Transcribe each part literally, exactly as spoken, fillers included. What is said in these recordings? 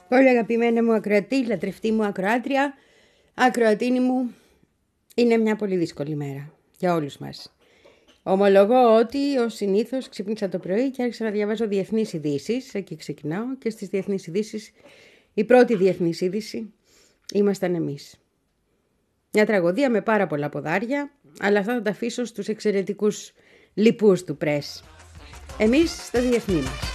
Πολύ αγαπημένα μου ακροατή, λατρευτή μου ακροάτρια, ακροατίνη μου, είναι μια πολύ δύσκολη μέρα για όλους μας. Ομολογώ ότι ως συνήθως ξύπνησα το πρωί και άρχισα να διαβάζω διεθνείς ειδήσεις. Εκεί ξεκινάω και στις διεθνείς ειδήσεις, η πρώτη διεθνής είδηση ήμασταν εμείς. Μια τραγωδία με πάρα πολλά ποδάρια, αλλά αυτά θα τα αφήσω στους εξαιρετικούς λοιπούς του πρες. Εμείς στα διεθνή μας.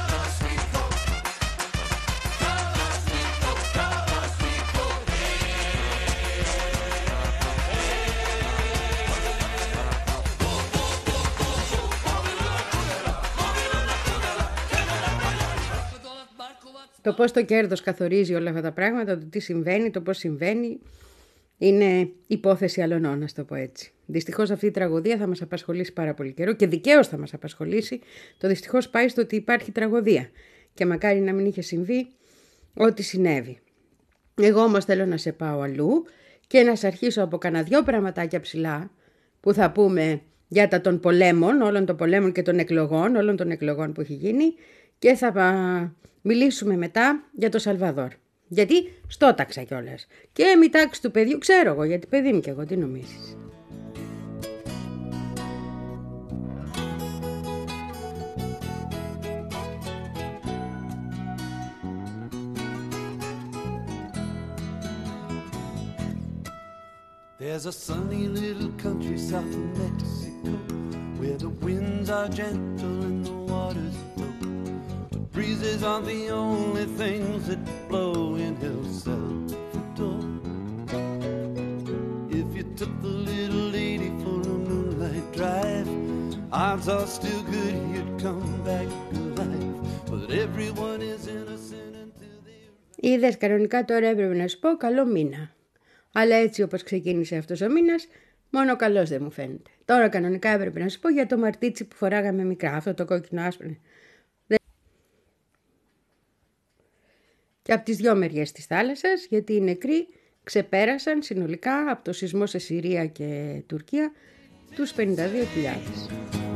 Το πώς το κέρδος καθορίζει όλα αυτά τα πράγματα, το τι συμβαίνει, το πώς συμβαίνει, είναι υπόθεση αλωνών, να το πω έτσι. Δυστυχώς αυτή η τραγωδία θα μας απασχολήσει πάρα πολύ καιρό και δικαίως θα μας απασχολήσει. Το δυστυχώς πάει στο ότι υπάρχει τραγωδία και μακάρι να μην είχε συμβεί ό,τι συνέβη. Εγώ όμως θέλω να σε πάω αλλού και να σε αρχίσω από κανένα δυο πραγματάκια ψηλά που θα πούμε για τα των πολέμων, όλων των πολέμων και των εκλογών, όλων των εκλογών που έχει γίνει, και θα μιλήσουμε μετά για το Σαλβαδόρ. Γιατί στόταξα κιόλας. Και μη τάξη του παιδιού, ξέρω εγώ, γιατί παιδί είμαι κι εγώ, τι νομίζεις. There's a sunny little country south of Mexico where the winds are gentle and the waters flow. The breezes are the only things that blow in El Salvador. If you took the little lady for a moonlight drive, odds are still good you'd come back alive. But everyone is innocent until they... Είδες, κανονικά τώρα έπρεπε να σου πω καλό μήνα. Αλλά έτσι όπως ξεκίνησε αυτός ο μήνας, μόνο καλός δεν μου φαίνεται. Τώρα κανονικά έπρεπε να σου πω για το μαρτίτσι που φοράγαμε μικρά, αυτό το κόκκινο άσπρο. Και από τις δυο μεριές της θάλασσας, γιατί οι νεκροί ξεπέρασαν συνολικά από το σεισμό σε Συρία και Τουρκία τους πενήντα δύο χιλιάδες.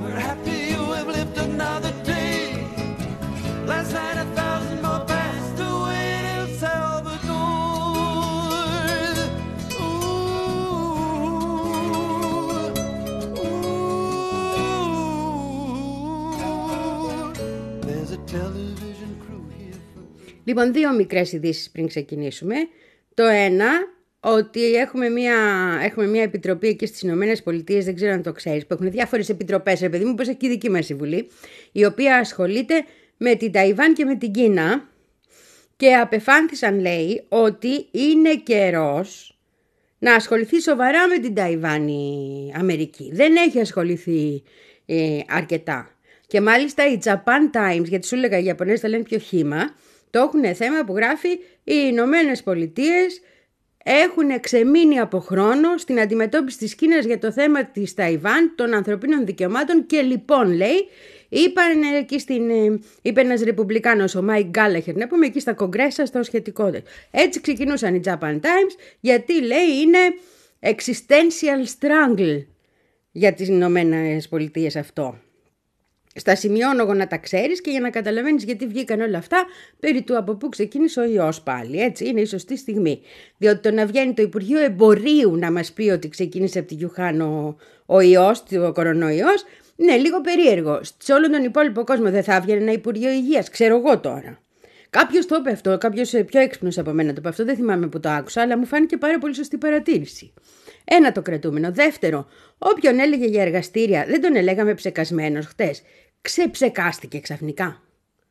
Λοιπόν, δύο μικρές ειδήσεις πριν ξεκινήσουμε. Το ένα, ότι έχουμε μια, έχουμε μια επιτροπή εκεί στις Ηνωμένες Πολιτείες, δεν ξέρω αν το ξέρεις, που έχουν διάφορες επιτροπές, ρε παιδί μου, όπως εκεί η δική μας η Βουλή, η οποία ασχολείται με την Ταϊβάν και με την Κίνα και απεφάνθησαν, λέει, ότι είναι καιρός να ασχοληθεί σοβαρά με την Ταϊβάν η Αμερική. Δεν έχει ασχοληθεί ε, αρκετά. Και μάλιστα η Japan Times, γιατί σου έλεγα οι Ιαπωνέζοι τα λένε πιο χύμα, το έχουν θέμα που γράφει οι Ηνωμένες Πολιτείες έχουν ξεμείνει από χρόνο στην αντιμετώπιση της Κίνας για το θέμα της Ταϊβάν, των ανθρωπίνων δικαιωμάτων και λοιπόν, λέει, είπαν εκεί στην, είπε ένας Ρεπουμπλικάνος, ο Μάικ Γκάλαχερ, να πούμε εκεί στα κογκρέσα, στο σχετικό. Έτσι ξεκινούσαν οι Japan Times, γιατί λέει είναι existential struggle για τις Ηνωμένες Πολιτείες αυτό. Στα σημειώνω εγώ να τα ξέρεις και για να καταλαβαίνεις γιατί βγήκαν όλα αυτά περί του από πού ξεκίνησε ο ιός πάλι. Έτσι είναι η σωστή στιγμή. Διότι το να βγαίνει το Υπουργείο Εμπορίου να μας πει ότι ξεκίνησε από τη Γιουχάν ο, ο ιός, ο κορονοϊός, είναι λίγο περίεργο. Σε όλον τον υπόλοιπο κόσμο δεν θα έβγαινε ένα Υπουργείο Υγείας, ξέρω εγώ τώρα. Κάποιος το είπε αυτό, κάποιος πιο έξυπνος από μένα το είπε αυτό, δεν θυμάμαι που το άκουσα, αλλά μου φάνηκε πάρα πολύ σωστή παρατήρηση. Ένα το κρατούμενο. Δεύτερο, όποιον έλεγε για εργαστήρια, δεν τον ελέγαμε ψεκασμένος χτες. Ξεψεκάστηκε ξαφνικά.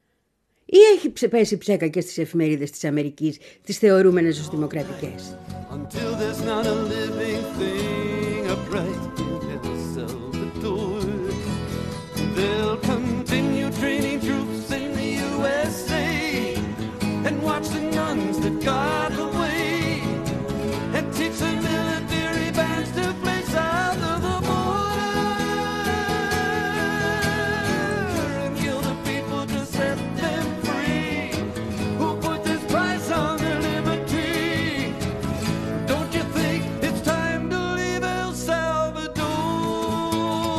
Ή έχει πέσει ψέκα και στις εφημερίδες της Αμερικής, τις θεωρούμενες ως δημοκρατικές.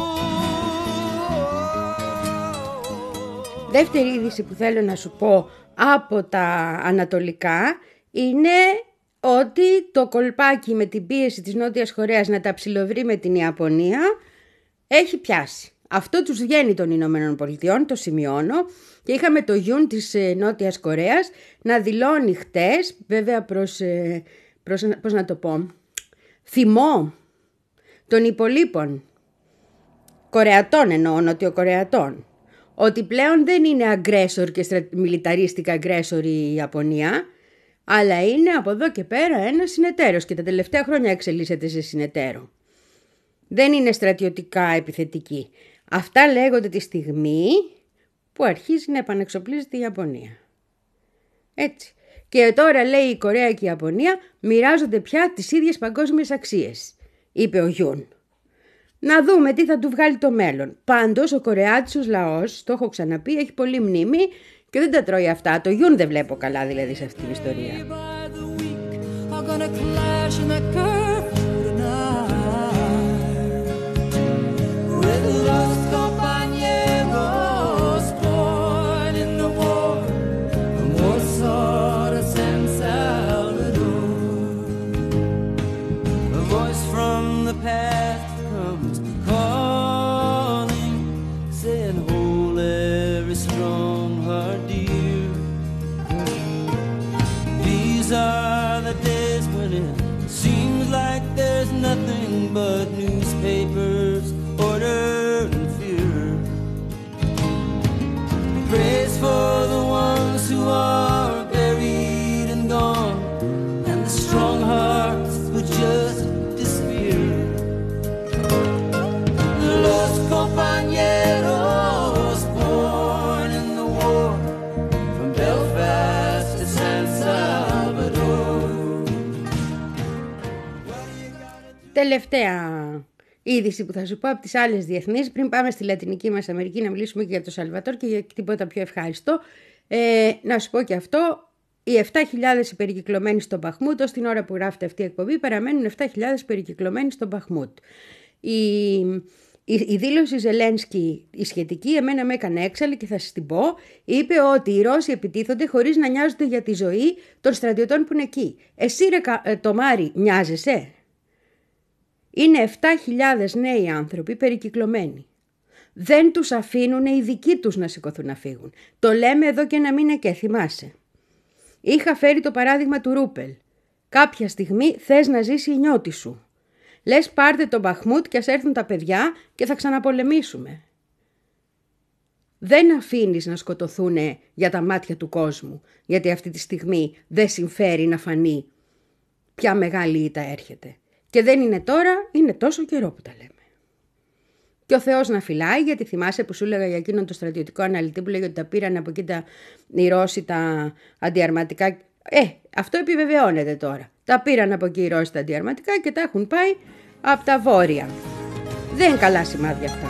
Δεύτερη είδηση που θέλω να σου πω από τα ανατολικά είναι ότι το κολπάκι με την πίεση της Νότιας Κορέας να τα ψιλοβρει με την Ιαπωνία έχει πιάσει. Αυτό τους βγαίνει των Ηνωμένων Πολιτειών, το σημειώνω, και είχαμε το γιουν της Νότιας Κορέας να δηλώνει χτες, βέβαια προς, προς πώς να το πω, θυμό των υπολείπων Κορεατών, εννοώ Νοτιοκορεατών, ότι πλέον δεν είναι αγκρέσορ και στρα... μιλιταρίστικα αγκρέσορ η Ιαπωνία, αλλά είναι από εδώ και πέρα ένας συνεταίρος και τα τελευταία χρόνια εξελίσσεται σε συνεταίρο. Δεν είναι στρατιωτικά επιθετική. Αυτά λέγονται τη στιγμή που αρχίζει να επανεξοπλίζεται η Ιαπωνία. Έτσι. Και τώρα λέει η Κορέα και η Ιαπωνία μοιράζονται πια τις ίδιες παγκόσμιες αξίες, είπε ο Γιουν. Να δούμε τι θα του βγάλει το μέλλον. Πάντως ο Κορεάτικος λαός, το έχω ξαναπεί, έχει πολύ μνήμη και δεν τα τρώει αυτά. Το Γιουν δεν βλέπω καλά δηλαδή σε αυτή την ιστορία. But newspapers, order and fear. Praise for the ones who are buried and gone, and the strong hearts would just disappear. Los compañeros born in the war, from Belfast to San Salvador. Τελευταία είδηση που θα σου πω από τις άλλες διεθνείς, πριν πάμε στη Λατινική μας Αμερική να μιλήσουμε και για το Σαλβατόρ και για τίποτα πιο ευχάριστο. Ε, να σου πω και αυτό, οι επτά χιλιάδες υπερκυκλωμένοι στον Μπαχμούτ, ως την ώρα που γράφεται αυτή η εκπομπή, παραμένουν επτά χιλιάδες υπερκυκλωμένοι στον Μπαχμούτ. Η, η, η δήλωση Ζελένσκι, η σχετική, εμένα με έκανε έξαλλη και θα σας την πω, είπε ότι οι Ρώσοι επιτίθονται χωρίς να νοιάζονται για τη ζωή των στρατιωτών που είναι εκεί. Εσύ ρε Τομάρη, νοιάζεσαι? Είναι επτά χιλιάδες νέοι άνθρωποι περικυκλωμένοι. Δεν τους αφήνουν οι δικοί τους να σηκωθούν να φύγουν. Το λέμε εδώ και ένα μήνα και θυμάσαι. Είχα φέρει το παράδειγμα του Ρούπελ. Κάποια στιγμή θες να ζήσει η νιώτη σου. Λες πάρτε τον Μπαχμούτ και ας έρθουν τα παιδιά και θα ξαναπολεμήσουμε. Δεν αφήνεις να σκοτωθούν για τα μάτια του κόσμου, γιατί αυτή τη στιγμή δεν συμφέρει να φανεί ποια μεγάλη ήττα έρχεται. Και δεν είναι τώρα, είναι τόσο καιρό που τα λέμε. Και ο Θεός να φυλάει, γιατί θυμάσαι που σου έλεγα για εκείνον το στρατιωτικό αναλυτή που λέγει ότι τα πήραν από εκεί τα, οι Ρώσοι τα αντιαρματικά. Ε, αυτό επιβεβαιώνεται τώρα. Τα πήραν από εκεί οι Ρώσοι τα αντιαρματικά και τα έχουν πάει από τα βόρεια. Δεν είναι καλά σημάδια αυτά.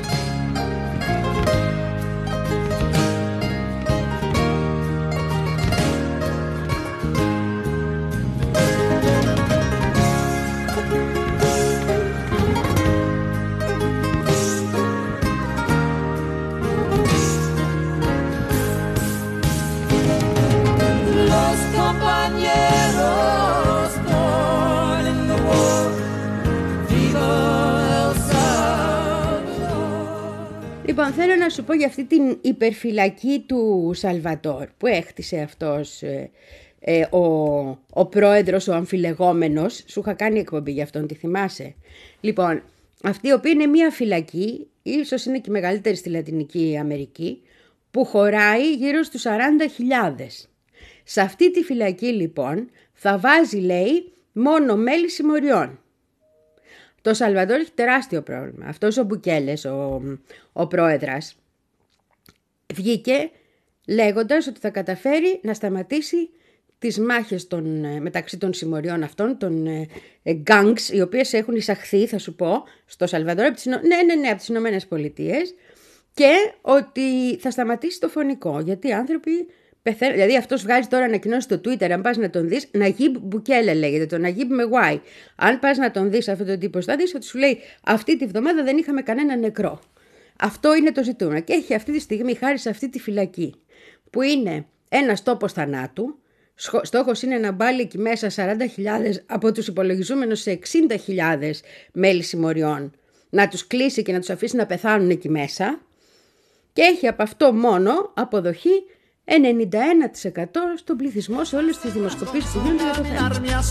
Λοιπόν, θέλω να σου πω για αυτή την υπερφυλακή του Σαλβατόρ που έχτισε αυτός ε, ε, ο, ο πρόεδρος, ο αμφιλεγόμενος. Σου είχα κάνει εκπομπή για αυτόν, τη θυμάσαι? Λοιπόν, αυτή η οποία είναι μια φυλακή, ίσως είναι και μεγαλύτερη στη Λατινική Αμερική, που χωράει γύρω στους σαράντα χιλιάδες. Σε αυτή τη φυλακή λοιπόν θα βάζει, λέει, μόνο μέλη συμμοριών. Το Σαλβαδόρ έχει τεράστιο πρόβλημα. Αυτός ο Μπουκέλες, ο, ο πρόεδρας, βγήκε λέγοντας ότι θα καταφέρει να σταματήσει τις μάχες των, μεταξύ των συμμοριών αυτών, των ε, gangs, οι οποίες έχουν εισαχθεί, θα σου πω, στο Σαλβαδόρ, από τις, ναι, ναι, ναι, από τις Ηνωμένες Πολιτείες, και ότι θα σταματήσει το φωνικό, γιατί οι άνθρωποι πεθαίνουν. Δηλαδή αυτός βγάζει τώρα ανακοινώσει στο Twitter, αν πας να τον δεις, Ναγίμπ Μπουκέλε λέγεται, το Ναγίμπ με Y. Αν πας να τον δεις αυτόν τον τύπο, θα δεις ότι σου λέει αυτή τη βδομάδα δεν είχαμε κανένα νεκρό. Αυτό είναι το ζητούμενο και έχει αυτή τη στιγμή, χάρη σε αυτή τη φυλακή, που είναι ένας τόπος θανάτου. Στόχος είναι να μπάλει εκεί μέσα σαράντα χιλιάδες από τους υπολογιζόμενους σε εξήντα χιλιάδες μέλη συμμοριών, να τους κλείσει και να τους αφήσει να πεθάνουν εκεί μέσα, και έχει από αυτό μόνο αποδοχή ενενήντα ένα τοις εκατό στον πληθυσμό σε όλες τις δημοσκοπήσεις που γίνονται για το θέμα.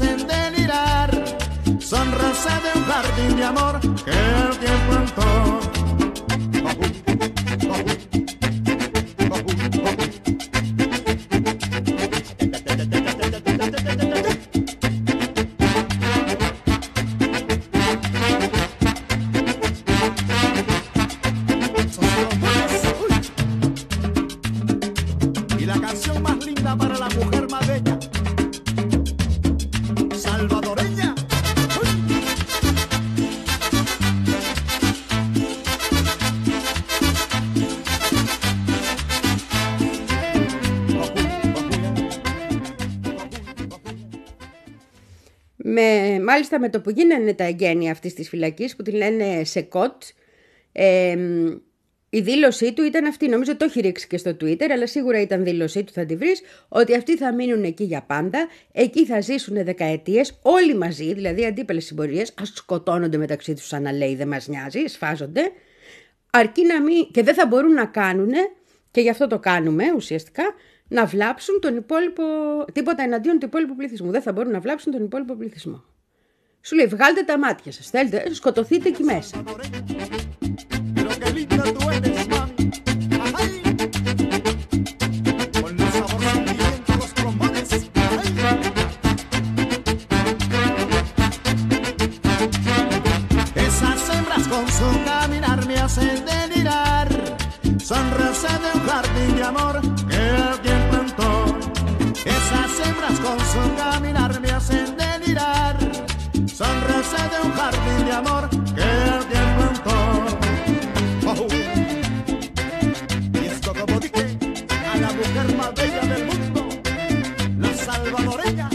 Με, μάλιστα με το που γίνανε τα εγγένεια αυτής της φυλακής που την λένε ΣΕΚΟΤ, ε, η δήλωσή του ήταν αυτή, νομίζω το έχει ρίξει και στο Twitter, αλλά σίγουρα ήταν δήλωσή του, θα τη βρεις, ότι αυτοί θα μείνουν εκεί για πάντα, εκεί θα ζήσουν δεκαετίες όλοι μαζί, δηλαδή αντίπαλες συμπορίες, ας σκοτώνονται μεταξύ τους σαν να λέει δεν μας νοιάζει, σφάζονται, αρκεί να μην, και δεν θα μπορούν να κάνουν, και γι' αυτό το κάνουμε ουσιαστικά, να βλάψουν τον υπόλοιπο, τίποτα εναντίον του υπόλοιπου πληθυσμού. Δεν θα μπορούν να βλάψουν τον υπόλοιπο πληθυσμό. Σου λέει, βγάλτε τα μάτια σας, θέλετε, σκοτωθείτε εκεί μέσα. Son rosas de un jardín de amor que alguien plantó. Esas hembras con su caminar me hacen delirar. Son rosas de un jardín de amor que alguien plantó. Oh. Y esto como dije a la mujer más bella del mundo, la salvadoreña.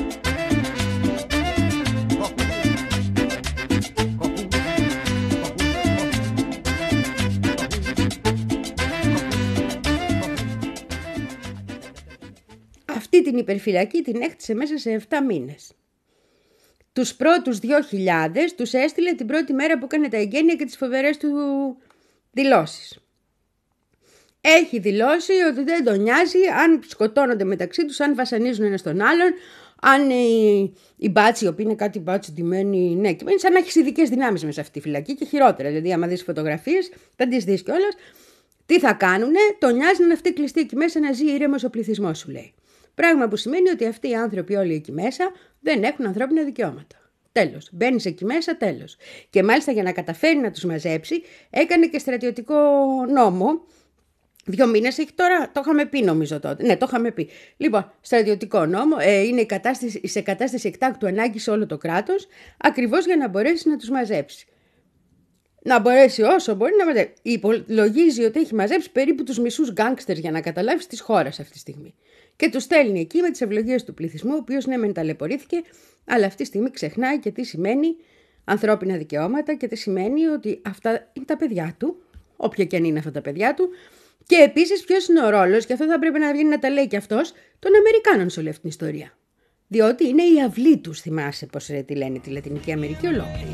Αυτή την υπερφυλακή την έκτισε μέσα σε επτά μήνες. Τους πρώτους δύο χιλιάδες τους έστειλε την πρώτη μέρα που έκανε τα εγγένεια και τις φοβερές του δηλώσεις. Έχει δηλώσει ότι δεν τον νοιάζει αν σκοτώνονται μεταξύ τους, αν βασανίζουν ένας τον άλλον, αν οι, οι μπάτσοι, οι οποίοι είναι κάτι μπάτσοι ντυμένοι, ναι, και σαν να έχεις ειδικές δυνάμεις μέσα σε αυτή τη φυλακή και χειρότερα. Δηλαδή, άμα δεις φωτογραφίες, θα τις δεις κιόλας. Τι θα κάνουνε, τον νοιάζει να είναι αυτή κλειστή εκεί μέσα, να ζει ήρεμος ο πληθυσμός, σου λέει. Πράγμα που σημαίνει ότι αυτοί οι άνθρωποι όλοι εκεί μέσα δεν έχουν ανθρώπινα δικαιώματα. Τέλος. Μπαίνεις εκεί μέσα, τέλος. Και μάλιστα για να καταφέρει να τους μαζέψει, έκανε και στρατιωτικό νόμο. Δύο μήνες έχει τώρα, το είχαμε πει νομίζω τότε. Ναι, το είχαμε πει. Λοιπόν, στρατιωτικό νόμο, ε, είναι η κατάσταση, σε κατάσταση εκτάκτου ανάγκη σε όλο το κράτος, ακριβώς για να μπορέσει να τους μαζέψει. Να μπορέσει όσο μπορεί να μαζέψει. Υπολογίζει ότι έχει μαζέψει περίπου τους μισούς γκάνγκστερς, για να καταλάβεις, της χώρας αυτή τη στιγμή. Και του στέλνει εκεί με τις ευλογίες του πληθυσμού, ο οποίος ναι μεν ταλαιπωρήθηκε, αλλά αυτή τη στιγμή ξεχνάει και τι σημαίνει ανθρώπινα δικαιώματα και τι σημαίνει ότι αυτά είναι τα παιδιά του, όποια και αν είναι αυτά τα παιδιά του. Και επίσης ποιος είναι ο ρόλος, και αυτό θα πρέπει να βγει να τα λέει και αυτός, των Αμερικάνων σε όλη αυτή την ιστορία. Διότι είναι η αυλή τους, θυμάσαι πώς ρε, τη λένε τη Λατινική Αμερική ολόκληρη.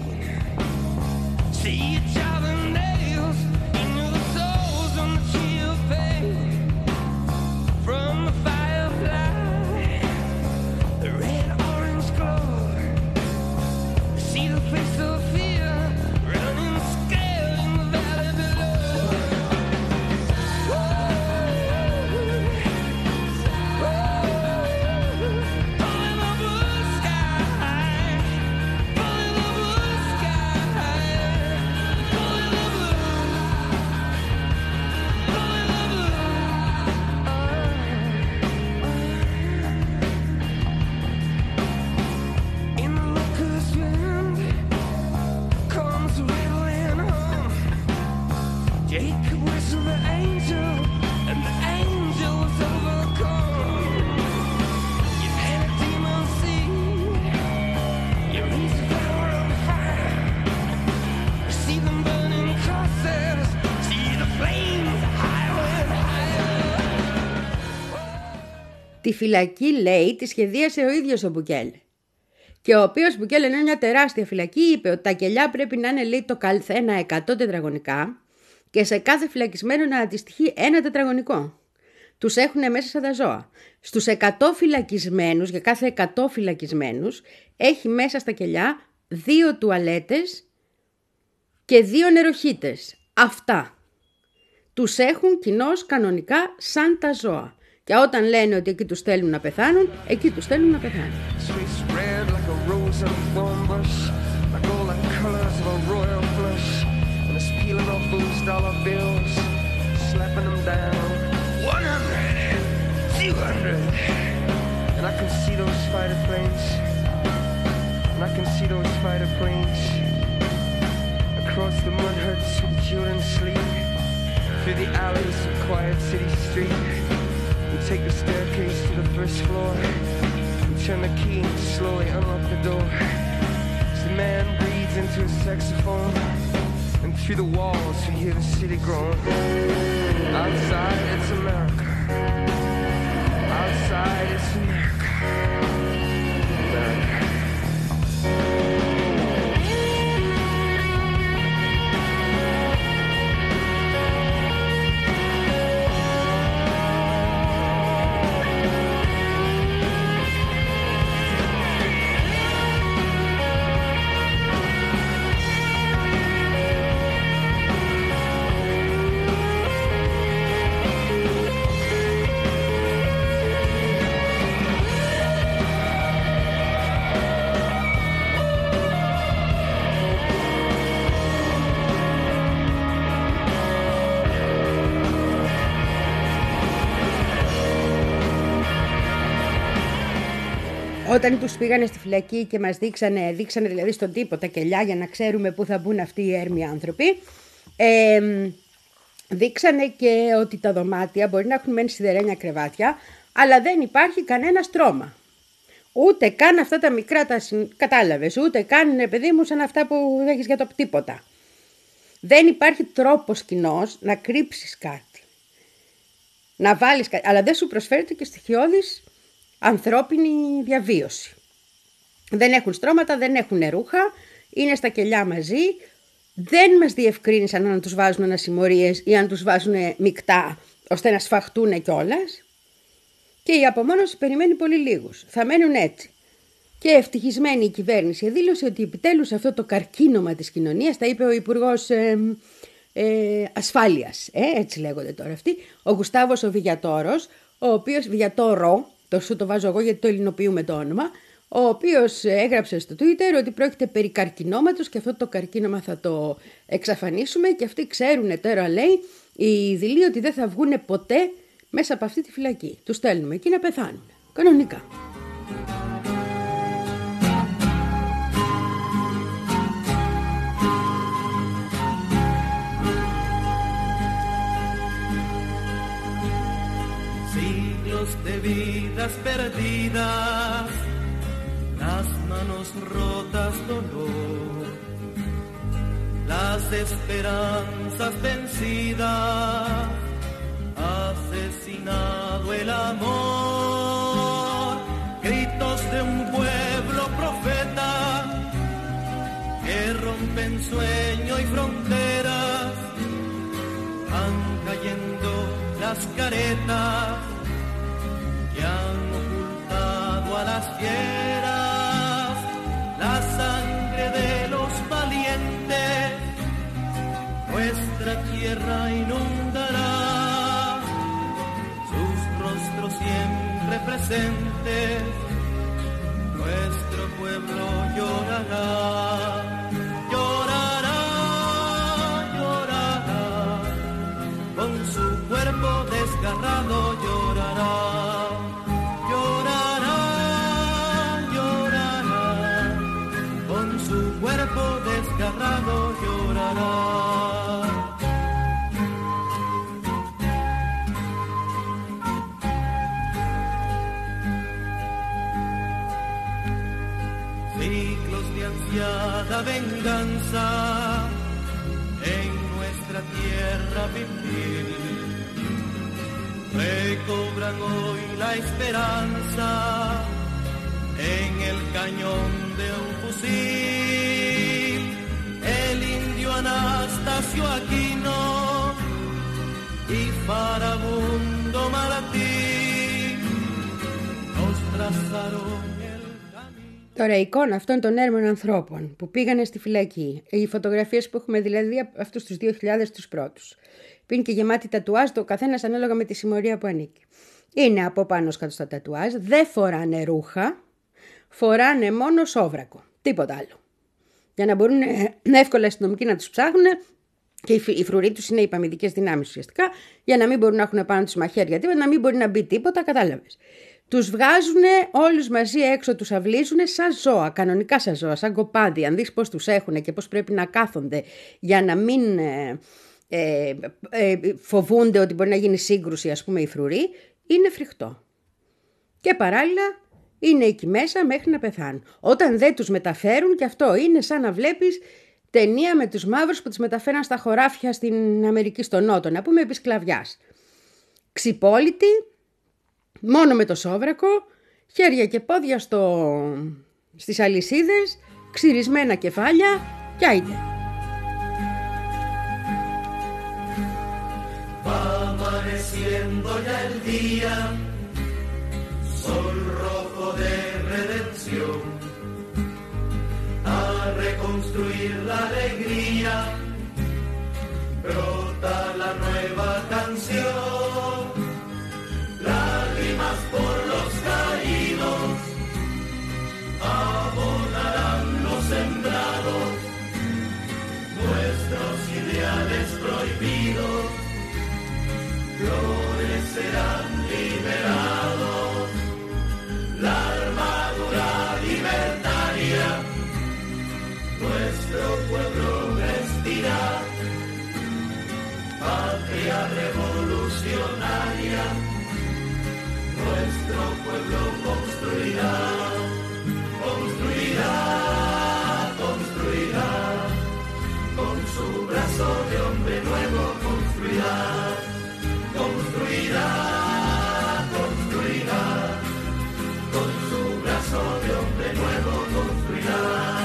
Τη φυλακή, λέει, τη σχεδίασε ο ίδιος ο Μπουκέλε. Και ο οποίος Μπουκέλε είναι μια τεράστια φυλακή, είπε ότι τα κελιά πρέπει να είναι, λέει, το καθένα εκατό τετραγωνικά και σε κάθε φυλακισμένο να αντιστοιχεί ένα τετραγωνικό. Τους έχουν μέσα σαν τα ζώα. Στους εκατό φυλακισμένους, για κάθε εκατό φυλακισμένους, έχει μέσα στα κελιά δύο τουαλέτες και δύο νεροχύτες. Αυτά. Τους έχουν κοινώς κανονικά σαν τα ζώα. Και όταν λένε ότι εκεί τους θέλουν να πεθάνουν, εκεί τους θέλουν να πεθάνουν. Across the mud huts where the children sleep, through the alleys of quiet city street. We take the staircase to the first floor. We turn the key and slowly unlock the door. As the man breathes into a saxophone, and through the walls we hear the city groan. Outside it's America. Outside it's America. America. Όταν τους πήγανε στη φυλακή και μας δείξανε, δείξανε δηλαδή στον τύπο τα κελιά για να ξέρουμε πού θα μπουν αυτοί οι έρμοι άνθρωποι, ε, δείξανε και ότι τα δωμάτια μπορεί να έχουν μένει σιδερένια κρεβάτια, αλλά δεν υπάρχει κανένα στρώμα. Ούτε καν αυτά τα μικρά, τα κατάλαβες, ούτε καν, παιδί μου, σαν αυτά που έχεις για το τίποτα. Δεν υπάρχει τρόπος κοινός να κρύψεις κάτι, να βάλεις κάτι, αλλά δεν σου προσφέρεται και στοιχειώδης ανθρώπινη διαβίωση. Δεν έχουν στρώματα, δεν έχουν ρούχα, είναι στα κελιά μαζί, δεν μας διευκρίνησαν αν τους βάζουν ανασημωρίες ή αν τους βάζουν μεικτά ώστε να σφαχτούν κιόλας. Και η απομόνωση περιμένει πολύ λίγους. Θα μένουν έτσι. Και ευτυχισμένη η κυβέρνηση δήλωσε ότι επιτέλους αυτό το καρκίνωμα της κοινωνίας, τα είπε ο Υπουργός ε, ε, Ασφάλειας, ε, έτσι λέγονται τώρα αυτοί, ο Γουστάβος ο Βηγιατόρος, ο οποίος, Βηγιατόρο, το σου το βάζω εγώ γιατί το ελληνοποιούμε το όνομα, ο οποίος έγραψε στο Twitter ότι πρόκειται περί καρκινώματος και αυτό το καρκίνωμα θα το εξαφανίσουμε και αυτοί ξέρουν τώρα, λέει, οι δειλοί ότι δεν θα βγούνε ποτέ μέσα από αυτή τη φυλακή. Τους στέλνουμε εκεί να πεθάνουν. Κανονικά. De vidas perdidas, las manos rotas dolor, las esperanzas vencidas, asesinado el amor, gritos de un pueblo profeta que rompen sueño y fronteras, van cayendo las caretas que han ocultado a las fieras, la sangre de los valientes, nuestra tierra inundará, sus rostros siempre presentes, nuestro pueblo llorará, llorará, llorará, con su cuerpo desgarrado llorará. Cuerpo desgarrado llorará. Siglos de ansiada venganza en nuestra tierra vivir, recobran hoy la esperanza en el cañón de un fusil. El indio Anastasio Aquino y Farabundo Martí nos trazaron el camino. Τώρα η εικόνα αυτών των έρμων ανθρώπων που πήγανε στη φυλακή, οι φωτογραφίες που έχουμε δηλαδή αυτούς τους δύο χιλιάδες τους πρώτους, που είναι και γεμάτη τατουάζ, το καθένας ανάλογα με τη συμμορία που ανήκει. Είναι από πάνω κάτω στα τατουάζ, δεν φοράνε ρούχα, φοράνε μόνο σόβρακο, τίποτα άλλο. Για να μπορούν εύκολα οι αστυνομικοί να τους ψάχνουν, και οι φρουροί τους είναι οι αμυντικές δυνάμεις ουσιαστικά, για να μην μπορούν να έχουν πάνω τους μαχαίρια, τίποτα, να μην μπορεί να μπει τίποτα, κατάλαβες. Τους βγάζουν όλους μαζί έξω, τους αυλίζουν σαν ζώα, κανονικά σαν ζώα, σαν κοπάδι. Αν δεις πώς τους έχουν και πώς πρέπει να κάθονται για να μην ε, ε, ε, φοβούνται ότι μπορεί να γίνει σύγκρουση, ας πούμε, οι φρουροί, είναι φρικτό. Και παράλληλα είναι εκεί μέσα μέχρι να πεθάνουν. Όταν δεν τους μεταφέρουν, και αυτό είναι σαν να βλέπεις ταινία με τους μαύρους που τους μεταφέραν στα χωράφια στην Αμερική, στο Νότο, να πούμε επί σκλαβιάς. Ξυπόλυτοι, μόνο με το σόβρακο, χέρια και πόδια στο... στις αλυσίδες, ξυρισμένα κεφάλια κι άιντε. Va amaneciendo ya el día, sol rojo de redención, a reconstruir la alegría, brota la nueva canción, lágrimas por los caídos, abonarán los sembrados, nuestros ideales prohibidos florecerán liberados, la armadura libertaria, nuestro pueblo vestirá, patria revolucionaria, nuestro pueblo construirá, construirá, construirá, con su brazo de hombre nuevo construirá. Construirá, construirá, con su brazo de hombre nuevo construirá.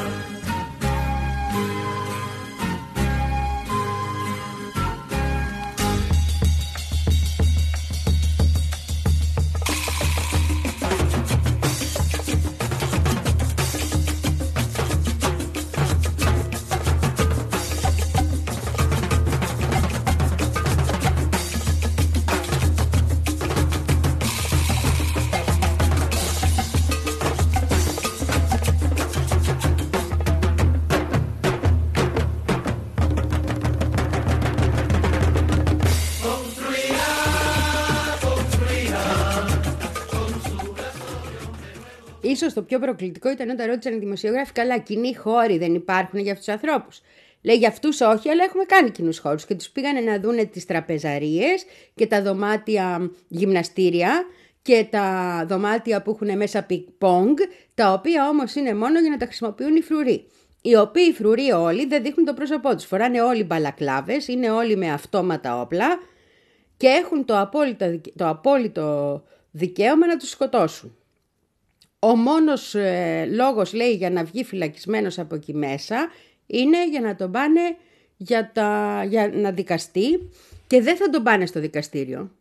Ίσως το πιο προκλητικό ήταν όταν ρώτησαν οι δημοσιογράφοι, καλά, κοινοί χώροι δεν υπάρχουν για αυτούς τους ανθρώπους. Λέει, για αυτούς όχι, αλλά έχουμε κάνει κοινούς χώρους. Και τους πήγανε να δούνε τις τραπεζαρίες και τα δωμάτια γυμναστήρια και τα δωμάτια που έχουν μέσα πινκ-πονγκ, τα οποία όμως είναι μόνο για να τα χρησιμοποιούν οι φρουροί. Οι οποίοι οι φρουροί όλοι δεν δείχνουν το πρόσωπό τους. Φοράνε όλοι μπαλακλάβες, είναι όλοι με αυτόματα όπλα και έχουν το απόλυτο, το απόλυτο δικαίωμα να τους σκοτώσουν. Ο μόνος ε, λόγος, λέει, για να βγει φυλακισμένος από εκεί μέσα είναι για να τον πάνε για, τα, για να δικαστεί, και δεν θα τον πάνε στο δικαστήριο.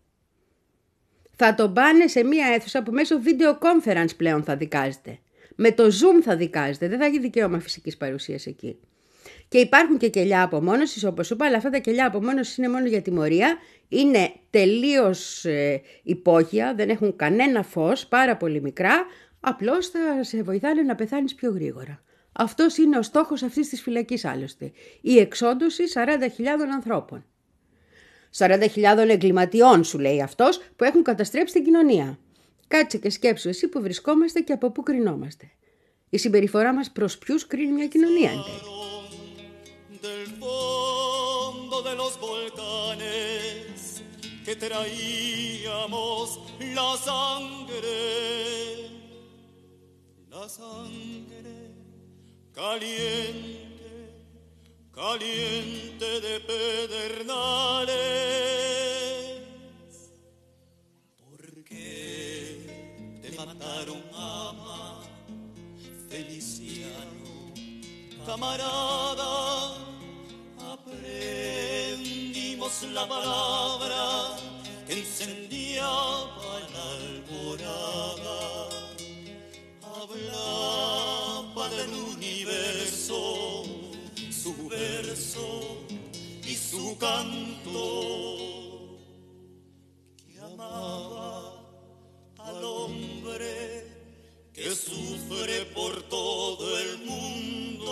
Θα τον πάνε σε μία αίθουσα που μέσω video conference πλέον θα δικάζεται. Με το Zoom θα δικάζεται, δεν θα έχει δικαίωμα φυσικής παρουσίας εκεί. Και υπάρχουν και κελιά απομόνωσης, όπως σου είπα, αλλά αυτά τα κελιά απομόνωσης είναι μόνο για τιμωρία. Είναι τελείως ε, υπόγεια, δεν έχουν κανένα φως, πάρα πολύ μικρά. Απλώς θα σε βοηθάνε να πεθάνεις πιο γρήγορα. Αυτός είναι ο στόχος αυτής της φυλακής άλλωστε. Η εξόντωση σαράντα χιλιάδων ανθρώπων. σαράντα χιλιάδων εγκληματιών, σου λέει αυτός, που έχουν καταστρέψει την κοινωνία. Κάτσε και σκέψου εσύ που βρισκόμαστε και από πού κρινόμαστε. Η συμπεριφορά μας προς ποιους κρίνει μια κοινωνία εν τέλει. Del fondo de los volcanes que traíamos la sangre, la sangre caliente, caliente de Pedernales, mataron ama, Feliciano, camarada, aprendimos la palabra que incendiaba la alborada, hablaba del universo, su verso y su canto, que amaba al hombre que sufre por todo el mundo.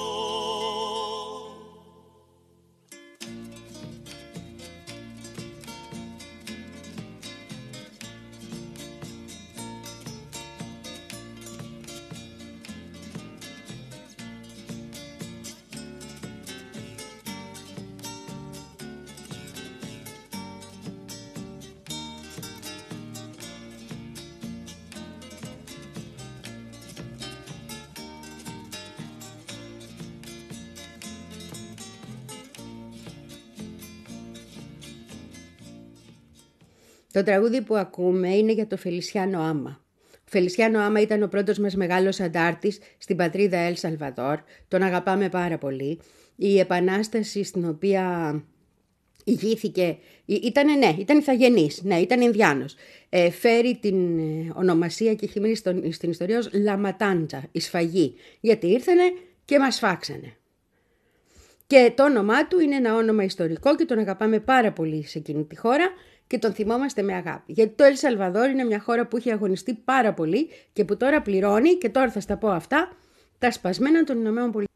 Το τραγούδι που ακούμε είναι για το Φελισιάνο Άμα. Ο Φελισιάνο Άμα ήταν ο πρώτος μας μεγάλος αντάρτης στην πατρίδα Ελ Σαλβαδόρ. Τον αγαπάμε πάρα πολύ. Η επανάσταση στην οποία ηγήθηκε, ήτανε, ναι, ήταν ηθαγενής, ναι, ήταν Ινδιάνος. Ε, φέρει την ονομασία και έχει μείνει στην ιστορία ως Λαματάντζα, η σφαγή, γιατί ήρθανε και μας φάξανε. Και το όνομά του είναι ένα όνομα ιστορικό και τον αγαπάμε πάρα πολύ σε εκείνη τη χώρα και τον θυμόμαστε με αγάπη. Γιατί το Ελ Σαλβαδόρ είναι μια χώρα που έχει αγωνιστεί πάρα πολύ και που τώρα πληρώνει, και τώρα θα στα πω αυτά, τα σπασμένα των Ηνωμένων Πολιτειών.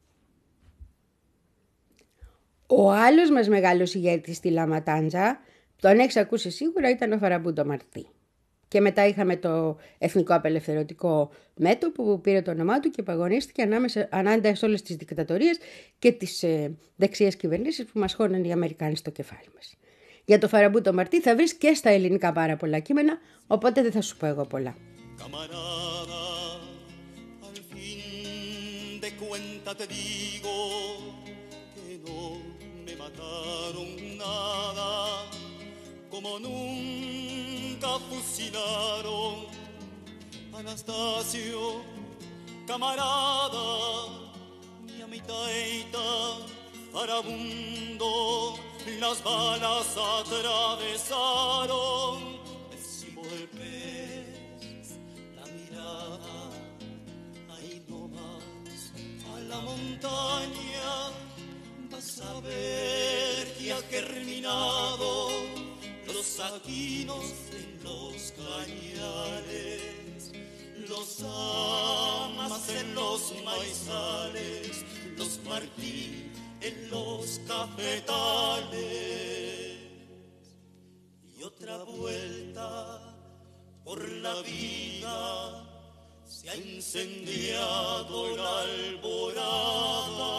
Ο άλλος μας μεγάλος ηγέτης στη Λαματάντζα, τον έχεις ακούσει σίγουρα, ήταν ο Φαραμπούντο Μαρτί. Και μετά είχαμε το Εθνικό Απελευθερωτικό Μέτωπο που πήρε το όνομά του και παγωνίστηκε ανάμεσα, ανάμεσα σε όλες τις δικτατορίες και τις ε, δεξιές κυβερνήσεις που μας χώνανε οι Αμερικάνοι στο κεφάλι μας. Για το Φαραμπούντο Μαρτί θα βρεις και στα ελληνικά πάρα πολλά κείμενα, οπότε δεν θα σου πω εγώ πολλά. Camarada, al fin de cuenta te digo que no me mataron nada, como nunca fusilaron Anastasio, camarada, mi amitaita, Farabundo, las balas atravesaron el cimo del pez, la mirada, ahí nomás, a la montaña, vas a ver que ha germinado los saquinos en los cañares, los amas en los maizales, los martín en los cafetales, y otra vuelta por la vida se ha incendiado la alborada.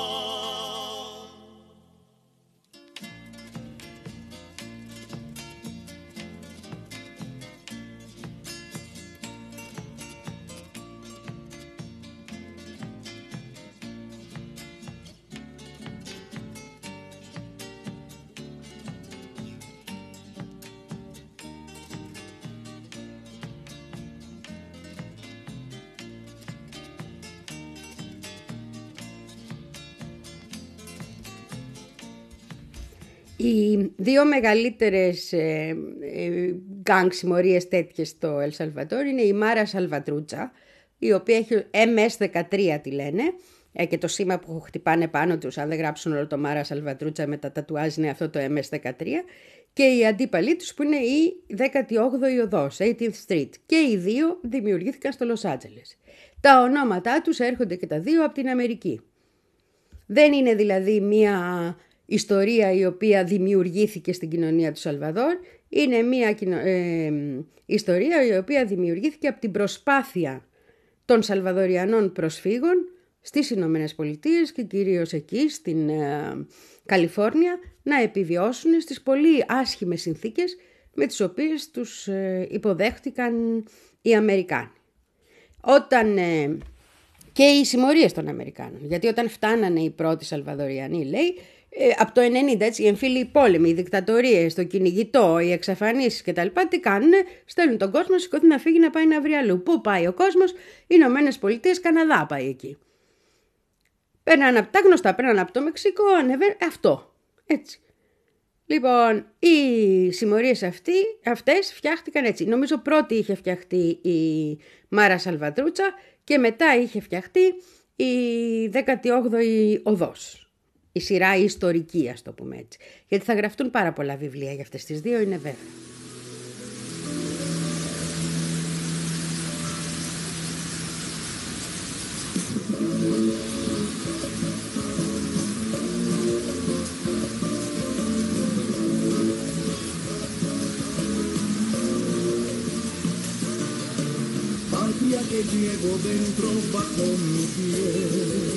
Οι δύο μεγαλύτερες ε, ε, γκάνγκ συμμορίες τέτοιες στο Ελ Σαλβαδόρ είναι η Μάρα Σαλβατρούτσα, η οποία έχει εμ ες δεκατρία τη λένε, ε, και το σήμα που χτυπάνε πάνω τους, αν δεν γράψουν όλο το Μάρα Σαλβατρούτσα με τα τατουάζ, είναι αυτό το εμ ες δεκατρία, και οι αντίπαλοι τους που είναι η δέκατη όγδοη οδός, ογδοη Street, και οι δύο δημιουργήθηκαν στο Λος Άντζελες. Τα ονόματά τους έρχονται και τα δύο από την Αμερική. Δεν είναι δηλαδή μία ιστορία η οποία δημιουργήθηκε στην κοινωνία του Σαλβαδόρ, είναι μια ε, ιστορία η οποία δημιουργήθηκε από την προσπάθεια των Σαλβαδοριανών προσφύγων στις Ηνωμένες Πολιτείες και κυρίως εκεί στην ε, Καλιφόρνια να επιβιώσουν στις πολύ άσχημες συνθήκες με τις οποίες τους ε, υποδέχτηκαν οι Αμερικάνοι. Όταν... Ε, και οι συμμορίες των Αμερικάνων, γιατί όταν φτάνανε οι πρώτοι Σαλβαδοριανοί, λέει, Ε, από το ενενήντα, έτσι, οι εμφύλιοι πόλεμοι, οι δικτατορίες, το κυνηγητό, οι εξαφανίσεις κτλ. Τι κάνουν, στέλνουν τον κόσμο, σηκωθεί να φύγει να πάει να βρει αλλού. Πού πάει ο κόσμος? Ηνωμένες Πολιτείες, Καναδά πάει εκεί. Παίρνανε τα γνωστά, παίρνανε από το Μεξικό, ανεβαίνουν. Αυτό. Έτσι. Λοιπόν, οι συμμορίες αυτοί, αυτές φτιάχτηκαν έτσι. Νομίζω πρώτη είχε φτιαχτεί η Μάρα Σαλβατρούτσα και μετά είχε φτιαχτεί η δέκατη όγδοη οδός. Η σειρά ιστορική, ας το πούμε έτσι. Γιατί θα γραφτούν πάρα πολλά βιβλία για αυτές τις δύο, είναι βέβαιο. Patria que llevo dentro bajo mi piel,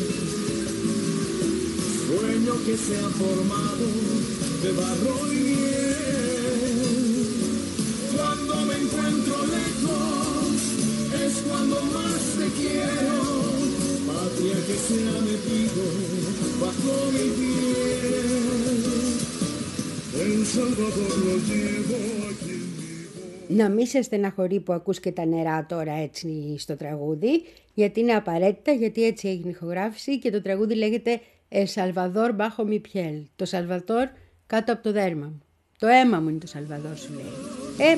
sueño que se ha formado de barro y miel. Cuando me encuentro lejos es cuando más te quiero, patria que se ha metido bajo mi piel. El Salvador lo llevo aquí. Να μη σε στεναχωρεί που ακούς και τα νερά τώρα έτσι στο τραγούδι, γιατί είναι απαραίτητα, γιατί έτσι έγινε η ηχογράφηση και το τραγούδι λέγεται El Salvador bajo mi piel. Το Σαλβαδόρ κάτω από το δέρμα μου. Το αίμα μου είναι το Σαλβαδόρ, σου λέει. Ε,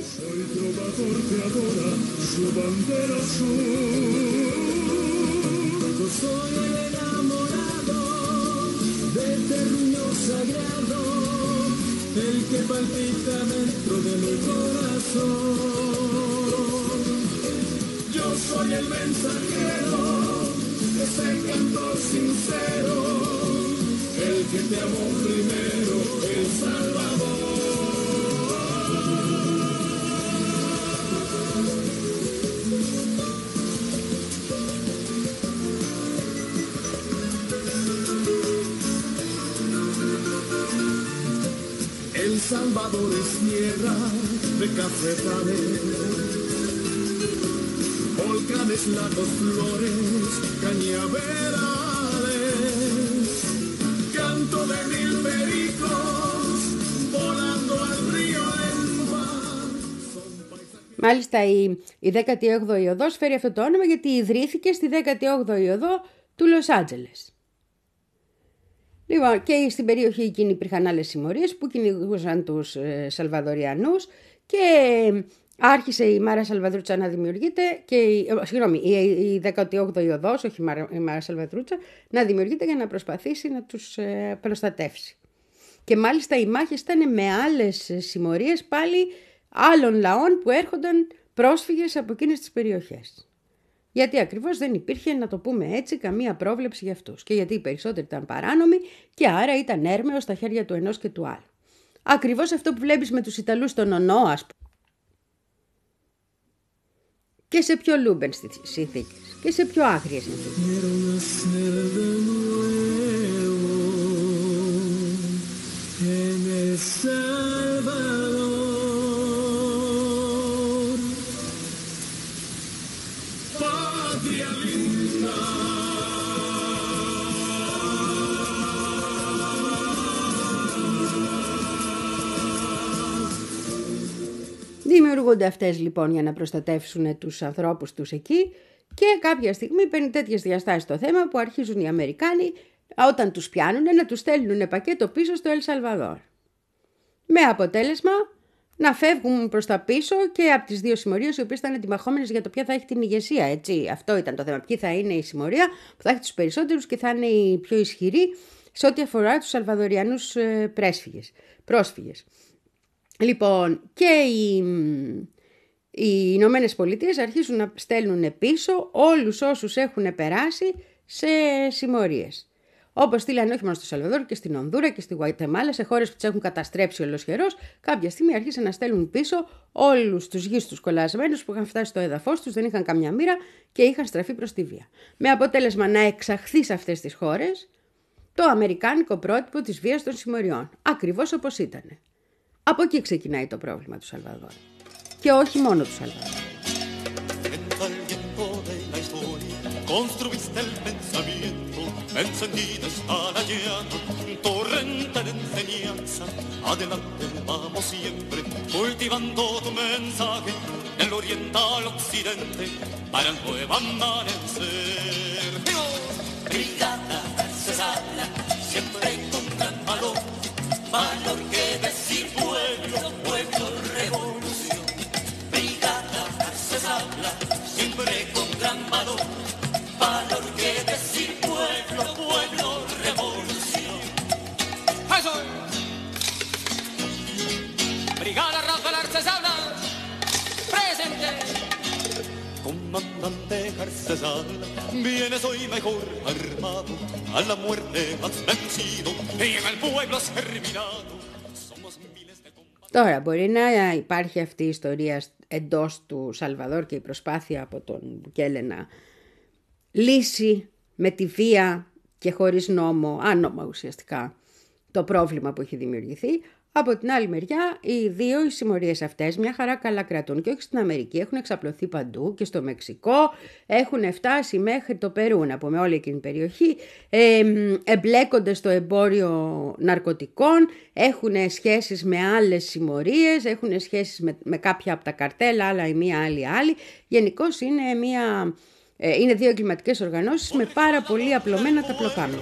el que palpita dentro de mi corazón. Yo soy el mensajero de ese canto sincero, el que te amó primero, El Salvador. El Salvador es tierra de cafetales, volcanes, lagos, flores, cañaverales, canto de mil pericos volando al río en paz. Μάλιστα η, η δέκατη όγδοη οδός φέρει αυτό το όνομα γιατί ιδρύθηκε στη δέκατη όγδοη οδό του Λος Άντζελες. Λοιπόν, και στην περιοχή εκείνη υπήρχαν άλλες συμμορίες που κυνηγούσαν τους ε, Σαλβαδοριανούς και άρχισε η Μάρα Σαλβαδρούτσα να δημιουργείται και η, ε, συγγνώμη, η, η δέκατη όγδοη οδός, όχι η Μάρα, η Μάρα Σαλβαδρούτσα, να δημιουργείται για να προσπαθήσει να τους ε, προστατεύσει. Και μάλιστα οι μάχες ήταν με άλλες συμμορίες πάλι άλλων λαών που έρχονταν πρόσφυγες από εκείνες τις περιοχές. Γιατί ακριβώς δεν υπήρχε, να το πούμε έτσι, καμία πρόβλεψη για αυτούς. Και γιατί οι περισσότεροι ήταν παράνομοι και άρα ήταν έρμεος στα χέρια του ενός και του άλλου. Ακριβώς αυτό που βλέπεις με τους Ιταλούς στον Ονό, ας πούμε. Και σε πιο λούμπεν συνθήκες. Και σε πιο άγριες συνθήκες. Δημιουργούνται αυτές λοιπόν για να προστατεύσουν τους ανθρώπους τους εκεί και κάποια στιγμή παίρνει τέτοιες διαστάσεις το θέμα που αρχίζουν οι Αμερικάνοι όταν τους πιάνουν να τους στέλνουν πακέτο πίσω στο Ελ Σαλβαδόρ. Με αποτέλεσμα να φεύγουν προς τα πίσω και από τις δύο συμμορίες οι οποίες ήταν αντιμαχόμενες για το ποια θα έχει την ηγεσία. Έτσι. Αυτό ήταν το θέμα. Ποιοι θα είναι η συμμορία που θα έχει τους περισσότερους και θα είναι η πιο ισχυρή σε ό,τι αφορά τους Σαλβαδοριανούς πρόσφυγες. Λοιπόν, και οι, οι Ηνωμένες Πολιτείες αρχίζουν να στέλνουν πίσω όλους όσους έχουν περάσει σε συμμορίες. Όπως στείλανε όχι μόνο στο Σαλβαδόρ και στην Ονδούρα και στη Γουατεμάλα, σε χώρες που τις έχουν καταστρέψει ολοσχερός, κάποια στιγμή άρχισαν να στέλνουν πίσω όλους τους γης κολλασμένους που είχαν φτάσει στο έδαφος τους, δεν είχαν καμιά μοίρα και είχαν στραφεί προς τη βία. Με αποτέλεσμα να εξαχθεί σε αυτές τις χώρες το αμερικάνικο πρότυπο της βίας των συμμοριών, ακριβώς όπως ήταν. Από εκεί ξεκινάει το πρόβλημα του Σαλβαδόρ. Και όχι μόνο του Σαλβαδόρ. Construiste el pensamiento encendida está la llama, torrente de enseñanza, adelante vamos siempre, cultivando tu mensaje, del oriente al occidente, para el nuevo amanecer. Brigada Cesana, siempre con gran valor, valor que decir pueblo, pueblo, revolución. Brigada Cesana, siempre con gran valor, valor que decir pueblo, pueblo, revolución. ¡Eso! Brigada Rafael Arcesana, presente. Comandante Arcesana, vienes hoy mejor armado, a la muerte has vencido y en el pueblo has terminado. Somos miles de combates. Τώρα μπορεί να υπάρχει αυτή η ιστορία εντός του Σαλβαδόρ και η προσπάθεια από τον Μπουκέλε να λύσει με τη βία και χωρίς νόμο, άνομα ουσιαστικά, το πρόβλημα που έχει δημιουργηθεί. Από την άλλη μεριά, οι δύο οι συμμορίες αυτές μια χαρά καλά κρατούν και όχι στην Αμερική, έχουν εξαπλωθεί παντού και στο Μεξικό, έχουν φτάσει μέχρι το Περού, να πούμε όλη εκείνη την περιοχή, ε, εμπλέκονται στο εμπόριο ναρκωτικών, έχουν σχέσεις με άλλες συμμορίες, έχουν σχέσεις με, με κάποια από τα καρτέλα, άλλα η μία άλλη άλλη. Γενικώς είναι, μια, ε, είναι δύο εγκληματικές οργανώσεις με πάρα πολύ απλωμένα τα πλοκάμια.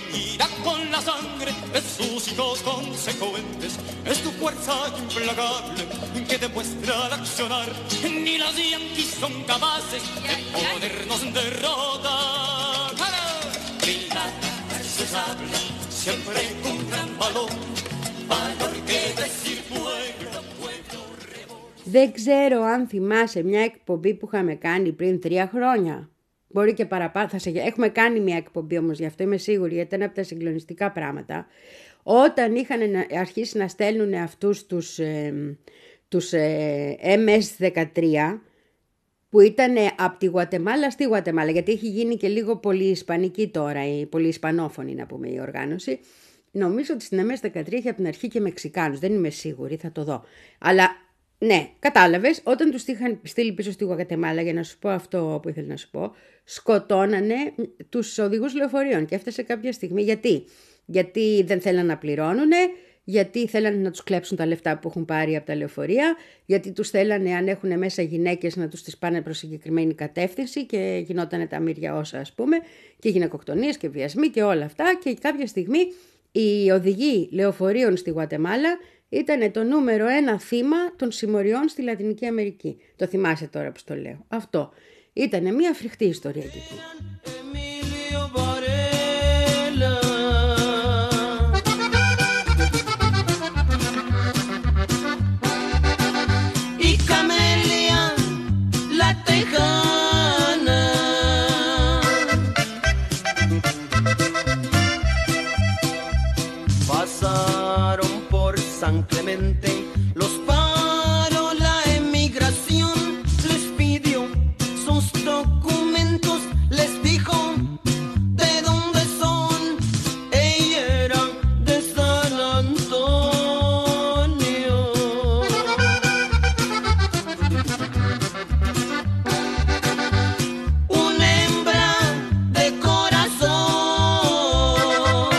Con la sangre de sus hijos consecuentes, es tu fuerza implacable que demuestra al accionar. Ni los yanquis son capaces de podernos derrotar. Brigada Arcesana, siempre con gran valor, valor que decir pueblo, pueblo, revolución. Δεν ξέρω αν θυμάσαι μια εκπομπή που είχαμε κάνει πριν τρία χρόνια. Μπορεί και παραπάνω. Θα σε... Έχουμε κάνει μια εκπομπή όμως γι' αυτό, είμαι σίγουρη, γιατί ήταν από τα συγκλονιστικά πράγματα. Όταν είχαν αρχίσει να στέλνουν αυτούς τους, ε, τους ε, εμ ες δεκατρία, που ήταν από τη Γουατεμάλα στη Γουατεμάλα, γιατί έχει γίνει και λίγο πολύ ισπανική τώρα, η πολύ ισπανόφωνη να πούμε η οργάνωση. Νομίζω ότι στην εμ ες δεκατρία είχε από την αρχή και Μεξικάνους, δεν είμαι σίγουρη, θα το δω. Αλλά ναι, κατάλαβες, όταν τους είχαν στείλει πίσω στη Γουατεμάλα, για να σου πω αυτό που ήθελα να σου πω, σκοτώνανε τους οδηγούς λεωφορείων και έφτασε κάποια στιγμή. Γιατί? Γιατί δεν θέλαν να πληρώνουν, γιατί θέλανε να τους κλέψουν τα λεφτά που έχουν πάρει από τα λεωφορεία, γιατί τους θέλανε, αν έχουν μέσα γυναίκες, να τους τις πάνε προς συγκεκριμένη κατεύθυνση και γινότανε τα μύρια όσα, ας πούμε, και γυναικοκτονίες και βιασμοί και όλα αυτά. Και κάποια στιγμή οι οδηγοί λεωφορείων στη Γουατεμάλα ήταν το νούμερο ένα θύμα των συμμοριών στη Λατινική Αμερική. Το θυμάσαι τώρα που το λέω. Αυτό. Ήταν μια φρικτή ιστορία και εκεί. San Clemente los paró la emigración, les pidió sus documentos, les dijo de dónde son, ella era de San Antonio. Una hembra de corazón,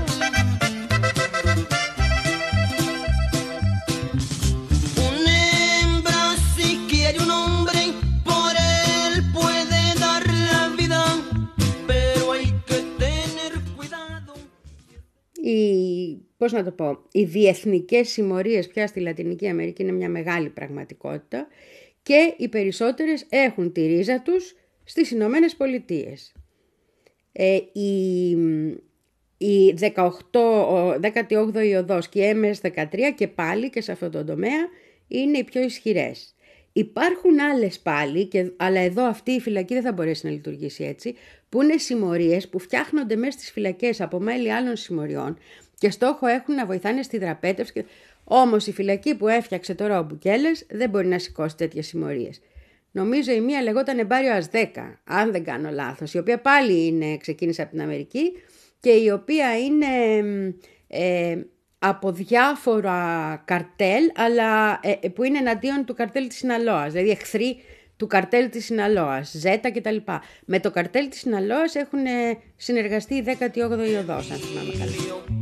Οι, πώς να το πω, οι διεθνικές συμμορίες πια στη Λατινική Αμερική είναι μια μεγάλη πραγματικότητα και οι περισσότερες έχουν τη ρίζα τους στις Ηνωμένες Πολιτείες. Ε, η, η δέκατη όγδοη οδός και η εμ ες δεκατρία και πάλι και σε αυτό το τομέα είναι οι πιο ισχυρές. Υπάρχουν άλλες πάλι, και, αλλά εδώ αυτή η φυλακή δεν θα μπορέσει να λειτουργήσει έτσι, που είναι συμμορίες που φτιάχνονται μέσα στις φυλακές από μέλη άλλων συμμοριών και στόχο έχουν να βοηθάνε στη δραπέτευση. Όμως η φυλακή που έφτιαξε τώρα ο Μπουκέλες δεν μπορεί να σηκώσει τέτοιες συμμορίες. Νομίζω η μία λεγόταν Μπάριο Αζδέκα, αν δεν κάνω λάθος, η οποία πάλι είναι, ξεκίνησε από την Αμερική και η οποία είναι ε, από διάφορα καρτέλ, αλλά ε, που είναι εναντίον του καρτέλ της Σιναλόας, δηλαδή εχθροί του καρτέλ της Σιναλόας, Ζέτα κτλ. Με το καρτέλ της Σιναλόας έχουν συνεργαστεί η δέκατη όγδοη οδός, αν θυμάμαι καλά.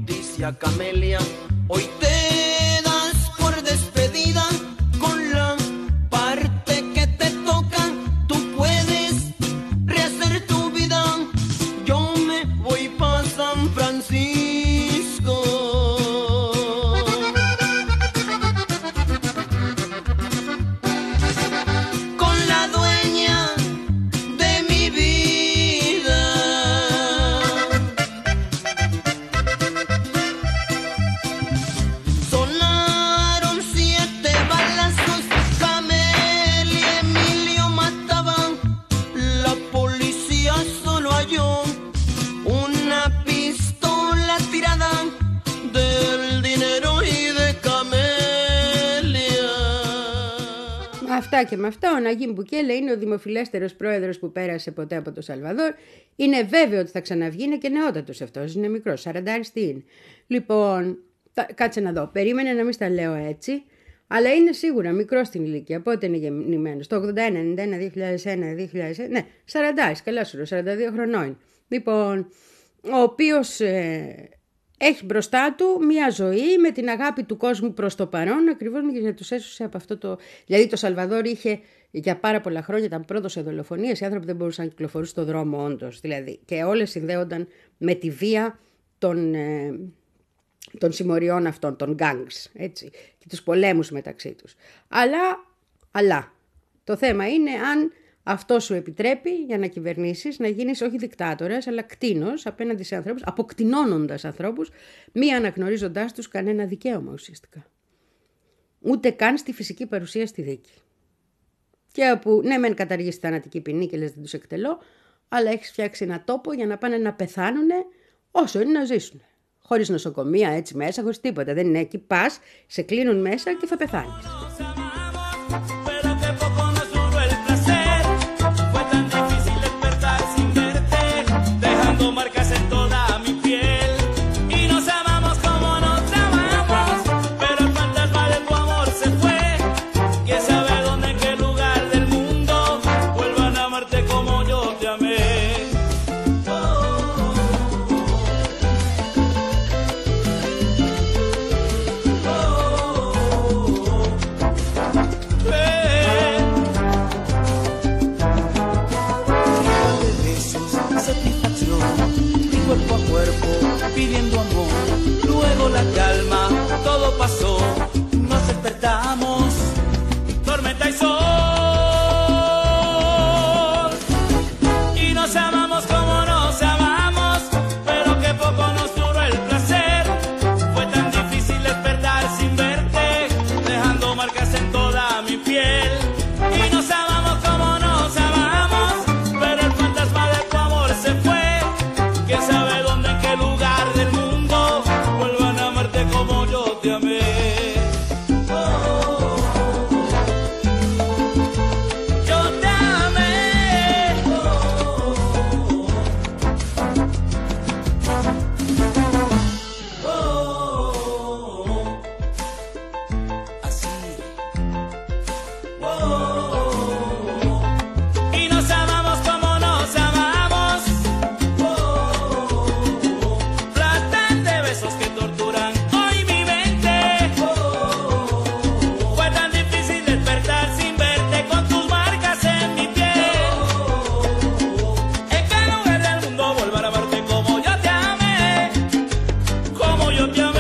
Αυτά και με αυτά, ο Ναγίμ Μπουκέλε είναι ο δημοφιλέστερος πρόεδρος που πέρασε ποτέ από το Σαλβαδόρ. Είναι βέβαιο ότι θα ξαναβγεί, είναι και νεότατος αυτός, είναι μικρός, σαραντάρις τι είναι. Λοιπόν, τα, κάτσε να δω, περίμενε να μην στα λέω έτσι, αλλά είναι σίγουρα μικρός στην ηλικία. Πότε είναι γεννημένος, το ογδόντα ένα, ενενήντα ένα, δύο χιλιάδες ένα, δύο χιλιάδες ένα, ναι, σαραντάρις, καλά σου, σαράντα δύο χρονών. Λοιπόν, ο οποίος ε, έχει μπροστά του μια ζωή με την αγάπη του κόσμου προς το παρόν, ακριβώς για να τους έσωσε από αυτό το... Δηλαδή το Σαλβαδόρ είχε για πάρα πολλά χρόνια, ήταν πρώτος σε δολοφονίες, οι άνθρωποι δεν μπορούσαν να κυκλοφορούν στον δρόμο όντως, δηλαδή, και όλες συνδέονταν με τη βία των, ε, των συμμοριών αυτών, των gangs, έτσι, και τους πολέμους μεταξύ τους. Αλλά, αλλά, το θέμα είναι αν αυτό σου επιτρέπει για να κυβερνήσεις, να γίνεις όχι δικτάτορας, αλλά κτήνος απέναντι σε ανθρώπους, αποκτηνώνοντας ανθρώπους, μη αναγνωρίζοντάς τους κανένα δικαίωμα ουσιαστικά. Ούτε καν στη φυσική παρουσία στη δίκη. Και όπου, ναι, μεν καταργείς τη θανατική ποινή και λες δεν τους εκτελώ, αλλά έχεις φτιάξει ένα τόπο για να πάνε να πεθάνουν όσο είναι να ζήσουν. Χωρίς νοσοκομεία, έτσι μέσα, χωρίς τίποτα. Δεν είναι εκεί, πας, σε κλείνουν μέσα και θα πεθάνεις. Pidiendo amor, luego la calma, todo pasó, nos despertamos, tormenta y sol, y nos amamos como nos amamos, pero que poco nos duró el placer, fue tan difícil despertar sin verte, dejando marcas en toda mi piel, y nos amamos como nos amamos, pero el fantasma de tu amor se fue, quién sabe dónde, en qué lugar del mundo vuelvan a amarte como yo te amé. Oh, yo te amé. Oh, oh, así. Oh, y nos amamos como nos amamos. Que torturan hoy mi mente. Fue tan difícil despertar sin verte con tus marcas en mi piel. En qué lugar del mundo volver a amarte como yo te amé, como yo te amé.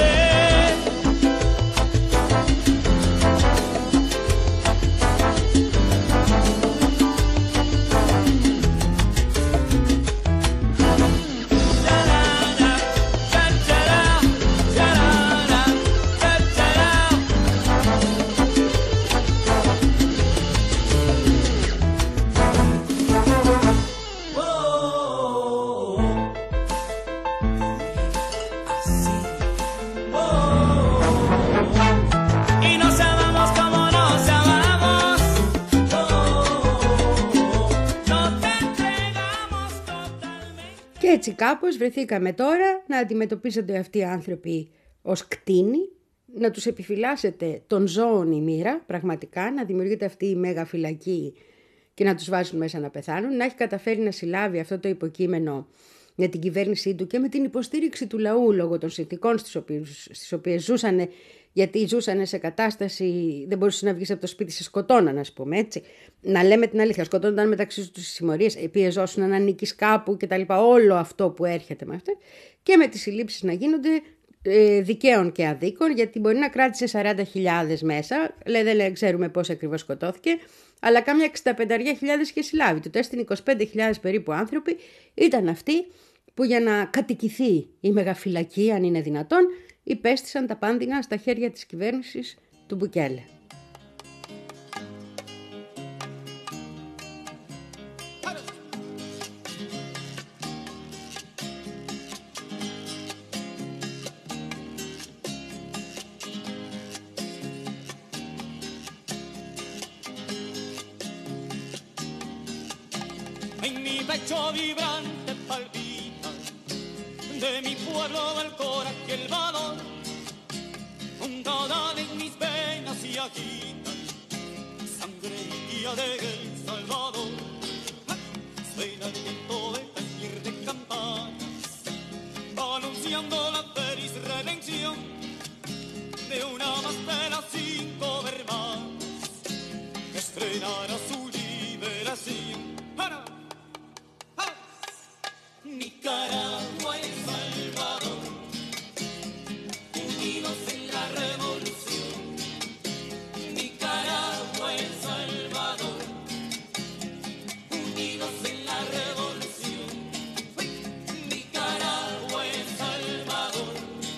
Και έτσι κάπως βρεθήκαμε τώρα να αντιμετωπίζονται αυτοί οι άνθρωποι ως κτήνοι, να τους επιφυλάσσετε των ζώων η μοίρα, πραγματικά, να δημιουργείται αυτή η μέγα φυλακή και να τους βάζουν μέσα να πεθάνουν, να έχει καταφέρει να συλλάβει αυτό το υποκείμενο με την κυβέρνησή του και με την υποστήριξη του λαού λόγω των συνθηκών στις οποίες, στις οποίες ζούσαν, γιατί ζούσαν σε κατάσταση, δεν μπορούσε να βγεις από το σπίτι, σε σκοτώναν, ας πούμε, έτσι. Να λέμε την αλήθεια, σκοτώνονταν μεταξύ τους τις συμμορίες, πιεζόσουν να ανήκεις κάπου κτλ. Όλο αυτό που έρχεται με αυτό. Και με τις συλλήψεις να γίνονται ε, δικαίων και αδίκων, γιατί μπορεί να κράτησε σαράντα χιλιάδες μέσα, λέει, δεν ξέρουμε πώς ακριβώς σκοτώθηκε, αλλά κάμια εξήντα πέντε χιλιάδες είχε συλλάβει. Το τεστ είναι είκοσι πέντε χιλιάδες περίπου άνθρωποι, ήταν αυτοί που για να κατοικηθεί η μεγαφυλακή, αν είναι δυνατόν, υπέστησαν τα πάνδυνα στα χέρια της κυβέρνησης του Μπουκέλε. En mi pecho vibrante palpita, de mi pueblo del coraje el valor, un caudal en mis venas y agitan, sangre y guía de El Salvador. Suena el viento de taller de campanas, va anunciando la feliz redención de una más de las cinco hermanas que estrenará su liberación. ¡Para! Nicaragua y El Salvador, unidos en la revolución. Nicaragua y El Salvador, unidos en la revolución. Nicaragua y El Salvador,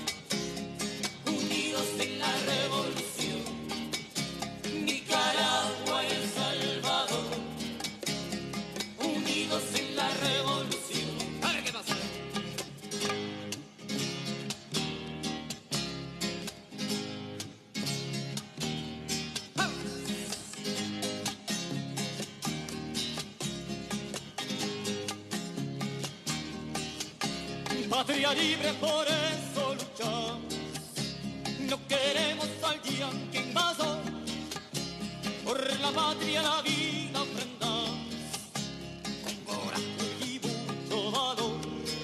unidos en la revolución. Nicaragua y El Salvador, unidos en la revolución. Patria libre, por eso luchamos. No queremos al yanqui invasor. Por la patria la vida ofrendamos, con coraje y mucho valor.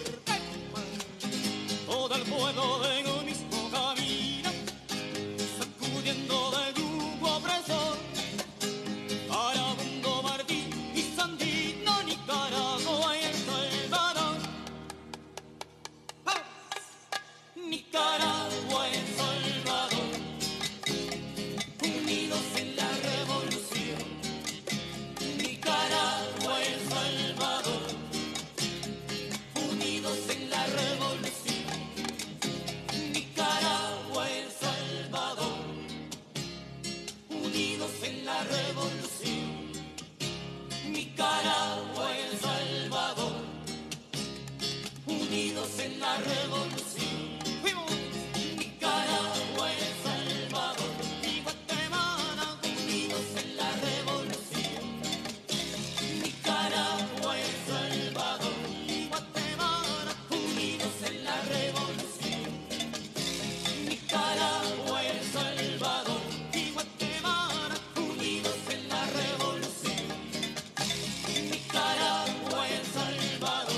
Todo el pueblo en un mismo camino, sacudiendo del yugo opresor. Arabundo, Martín y Sandino, Nicaragua y El Salvador. Nicaragua y El Salvador, unidos en la revolución. Nicaragua y El Salvador, unidos en la revolución. Nicaragua y El Salvador, unidos en la revolución. Nicaragua y El Salvador, unidos en la revolución. Nicaragua y El Salvador y Guatemala, unidos en la revolución. Nicaragua y El Salvador y Guatemala, unidos en la revolución. Nicaragua y El Salvador y Guatemala, unidos en la revolución. Nicaragua y El Salvador,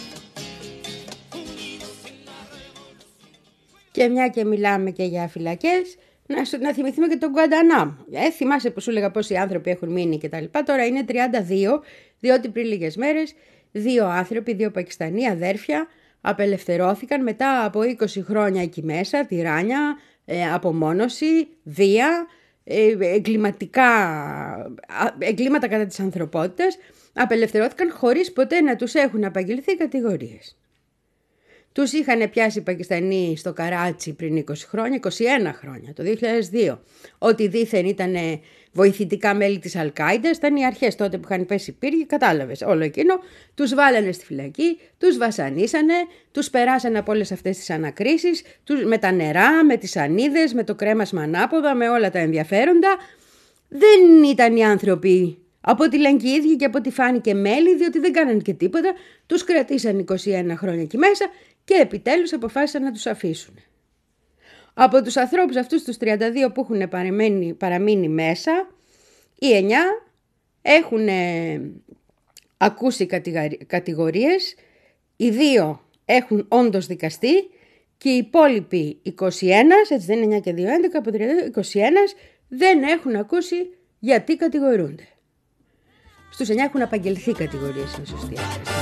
unidos en la revolución. Και μια και μιλάμε και για φυλακές, να, σου, να θυμηθούμε και τον Γκουαντανάμο. Ε, θυμάσαι που σου έλεγα πόσοι άνθρωποι έχουν μείνει και τα λοιπά. Τώρα είναι τριάντα δύο, διότι πριν λίγες μέρες δύο άνθρωποι, δύο Πακιστανοί αδέρφια, απελευθερώθηκαν μετά από είκοσι χρόνια εκεί μέσα, τυράννια, ε, απομόνωση, βία, ε, εγκληματικά, εγκλήματα κατά της ανθρωπότητας, απελευθερώθηκαν χωρίς ποτέ να τους έχουν απαγγελθεί κατηγορίες. Τους είχαν πιάσει οι Πακιστανοί στο Καράτσι πριν είκοσι χρόνια, είκοσι ένα χρόνια, το δύο χιλιάδες δύο, ότι δήθεν ήταν βοηθητικά μέλη της Αλ-Κάιντα, ήταν οι αρχές τότε που είχαν πέσει πύργοι, κατάλαβες όλο εκείνο, τους βάλανε στη φυλακή, τους βασανίσανε, τους περάσανε από όλες αυτές τις ανακρίσεις, τους, με τα νερά, με τις σανίδες, με το κρέμασμα ανάποδα, με όλα τα ενδιαφέροντα. Δεν ήταν οι άνθρωποι, από ό,τι λένε και οι ίδιοι και από ό,τι φάνηκε, μέλη, διότι δεν κάνανε και τίποτα, τους κρατήσαν είκοσι ένα χρόνια εκεί μέσα και επιτέλους αποφάσισαν να τους αφήσουν. Από τους ανθρώπους αυτούς τους τριάντα δύο που έχουν παραμείνει, παραμείνει μέσα, οι εννιά έχουν ε, ακούσει κατηγορίες, οι δύο έχουν όντως δικαστεί και οι υπόλοιποι είκοσι ένα, έτσι δεν είναι εννιά και δύο, έντεκα, από τριάντα, είκοσι ένα δεν έχουν ακούσει γιατί κατηγορούνται. Στους εννιά έχουν απαγγελθεί κατηγορίες, είναι σωστή.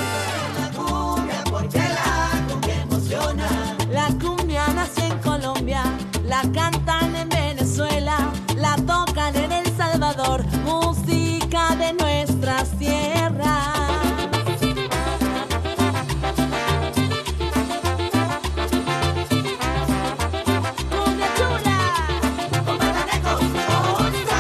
La cumbia nació en Colombia, la cantan en Venezuela, la tocan en El Salvador, música de nuestras tierras. Cumbia chula, con Matanecos, ¡Otra!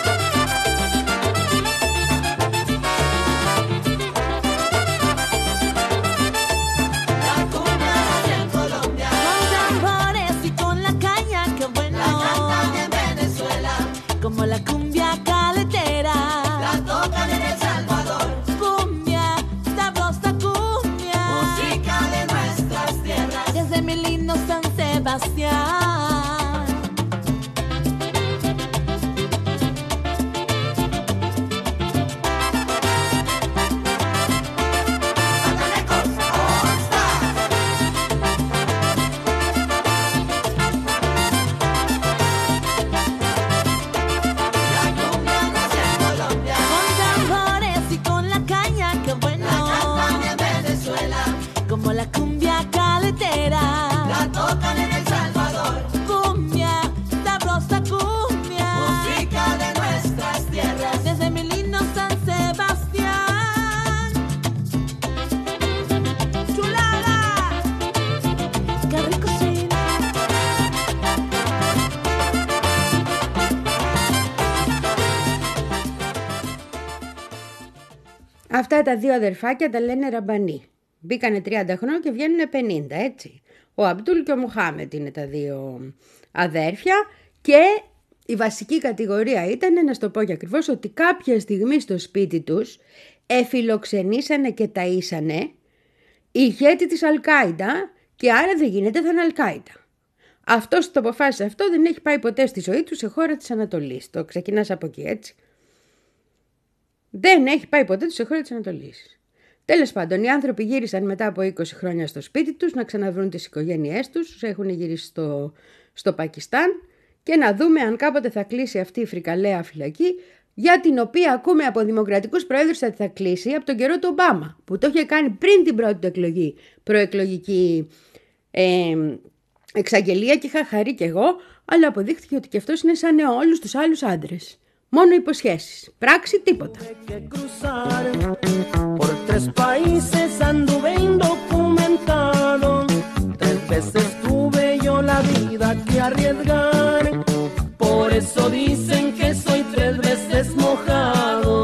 La cumbia nació en Colombia, con tambores y con la caña, que bueno. La cantan en Venezuela, como la cumbia caletera. La tocan en El Salvador, cumbia, sabrosa cumbia, música de nuestras tierras. Desde mi lindo San Sebastián. Matanecos, ¡Otra! La cumbia nació en Colombia, con tambores y con la caña, que bueno. La cantan en Venezuela, como la cumbia caletera. La tocan en El Salvador, cumbia, sabrosa cumbia, música de nuestras tierras. Desde mi lindo San Sebastián. Chulada, qué rico suena. Αυτά τα δύο αδερφάκια τα λένε Ραμπανί. Μπήκανε τριάντα χρόνια και βγαίνουν πενήντα, έτσι. Ο Αμπτούλ και ο Μοχάμετ είναι τα δύο αδέρφια και η βασική κατηγορία ήταν, να στο πω και ακριβώς, ότι κάποια στιγμή στο σπίτι τους εφιλοξενήσανε και ταΐσανε ηγέτη της Αλκάιντα και άρα δεν γίνεται, θα είναι Αλκάιντα. Αυτός το αποφάσισε αυτό, δεν έχει πάει ποτέ στη ζωή του σε χώρα της Ανατολής. Το ξεκινάς από εκεί, έτσι. Δεν έχει πάει ποτέ σε χώρα της Ανατολής. Τέλος πάντων, οι άνθρωποι γύρισαν μετά από είκοσι χρόνια στο σπίτι τους να ξαναβρούν τις οικογένειές τους, έχουν γυρίσει στο, στο Πακιστάν και να δούμε αν κάποτε θα κλείσει αυτή η φρικαλαία φυλακή, για την οποία ακούμε από δημοκρατικούς προέδρους ότι θα κλείσει από τον καιρό του Ομπάμα, που το είχε κάνει πριν την πρώτη του εκλογή, προεκλογική ε, εξαγγελία και είχα χαρεί κι εγώ, αλλά αποδείχθηκε ότι και αυτός είναι σαν όλους τους άλλους άντρες. Μόνο υποσχέσεις. Πράξη τίποτα. Que cruzar por tres países anduve indocumentado. Tres veces tuve yo la vida que arriesgar. Por eso dicen que soy tres veces mojado.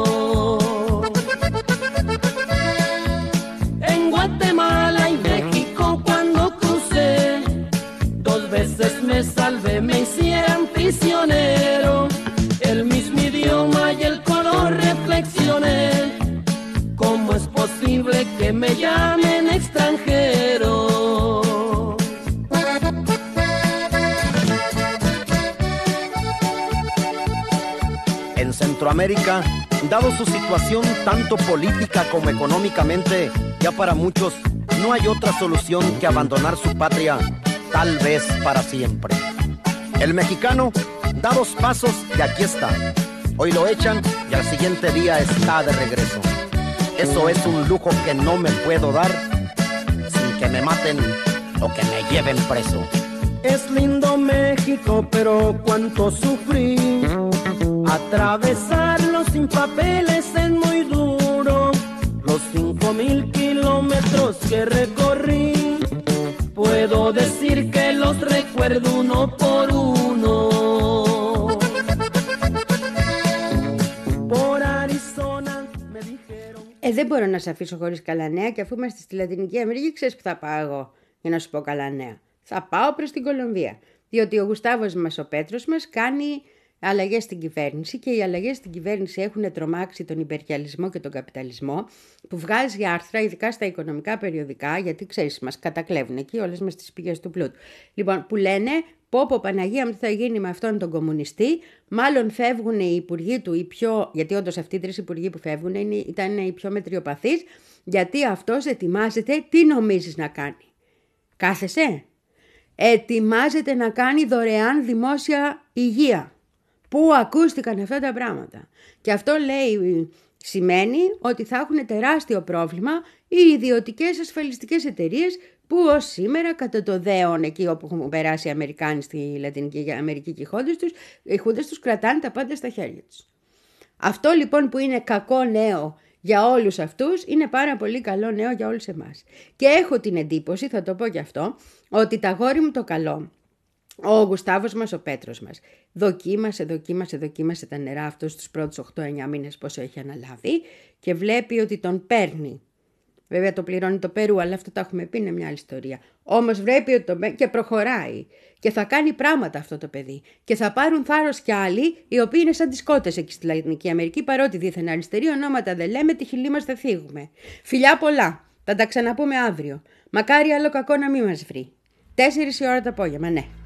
En Guatemala y México cuando crucé, dos veces me salvé, me hicieron prisionero. El mismo idioma y el color reflexioné. ¿Cómo es posible que me llamen extranjero? En Centroamérica, dado su situación tanto política como económicamente, ya para muchos no hay otra solución que abandonar su patria, tal vez para siempre. El mexicano da dos pasos y aquí está. Hoy lo echan y al siguiente día está de regreso. Eso es un lujo que no me puedo dar sin que me maten o que me lleven preso. Es lindo México, pero cuánto sufrí. Atravesarlo sin papeles es muy duro. Los cinco mil kilómetros que recorrí, puedo decir que los recuerdo uno por uno. Por Arizona me dijeron. Ε, δεν μπορώ να σε αφήσω χωρίς καλά νέα, και αφού είμαστε στη Λατινική Αμερική, ξέρεις που θα πάω εγώ για να σου πω καλά νέα. Θα πάω προς την Κολομβία. Διότι ο Γουστάβος μας, ο Πέτρος μας, κάνει αλλαγές στην κυβέρνηση και οι αλλαγές στην κυβέρνηση έχουν τρομάξει τον υπεριαλισμό και τον καπιταλισμό, που βγάζει άρθρα ειδικά στα οικονομικά περιοδικά, γιατί ξέρεις μας κατακλέβουν εκεί όλες μας τις πηγές του πλούτου. Λοιπόν, που λένε πω πω Παναγία μου τι θα γίνει με αυτόν τον κομμουνιστή, μάλλον φεύγουν οι υπουργοί του, οι πιο, γιατί όντως αυτοί οι τρεις υπουργοί που φεύγουν είναι, ήταν οι πιο μετριοπαθείς, γιατί αυτός ετοιμάζεται, τι νομίζεις να κάνει? Κάθεσαι? Ετοιμάζεται να κάνει δωρεάν δημόσια υγεία. Πού ακούστηκαν αυτά τα πράγματα? Και αυτό λέει, σημαίνει ότι θα έχουν τεράστιο πρόβλημα οι ιδιωτικές ασφαλιστικές εταιρείες που ως σήμερα κατά το δέον εκεί όπου έχουν περάσει οι Αμερικάνοι στη Λατινική Αμερική και οι χούντες τους, οι χούντες τους κρατάνε τα πάντα στα χέρια τους. Αυτό λοιπόν που είναι κακό νέο για όλους αυτούς είναι πάρα πολύ καλό νέο για όλους εμάς. Και έχω την εντύπωση, θα το πω και αυτό, ότι τα γόρι μου το καλό, ο Γουστάβος μας, ο Πέτρος μας, δοκίμασε, δοκίμασε, δοκίμασε τα νερά αυτούς τους πρώτους οκτώ εννιά μήνες πόσο έχει αναλάβει και βλέπει ότι τον παίρνει. Βέβαια το πληρώνει το Περού, αλλά αυτό το έχουμε πει, είναι μια άλλη ιστορία. Όμως βλέπει ότι το παίρνει και προχωράει και θα κάνει πράγματα αυτό το παιδί. Και θα πάρουν θάρρος κι άλλοι, οι οποίοι είναι σαν τις κότες εκεί στη Λατινική Αμερική, παρότι δίθεν αριστεροί ονόματα δεν λέμε, τη χειλή μας θα φύγουμε. Φιλιά πολλά, θα τα ξαναπούμε αύριο. Μακάρι άλλο κακό να μην μας βρει. Τέσσερις η ώρα το απόγευμα, ναι.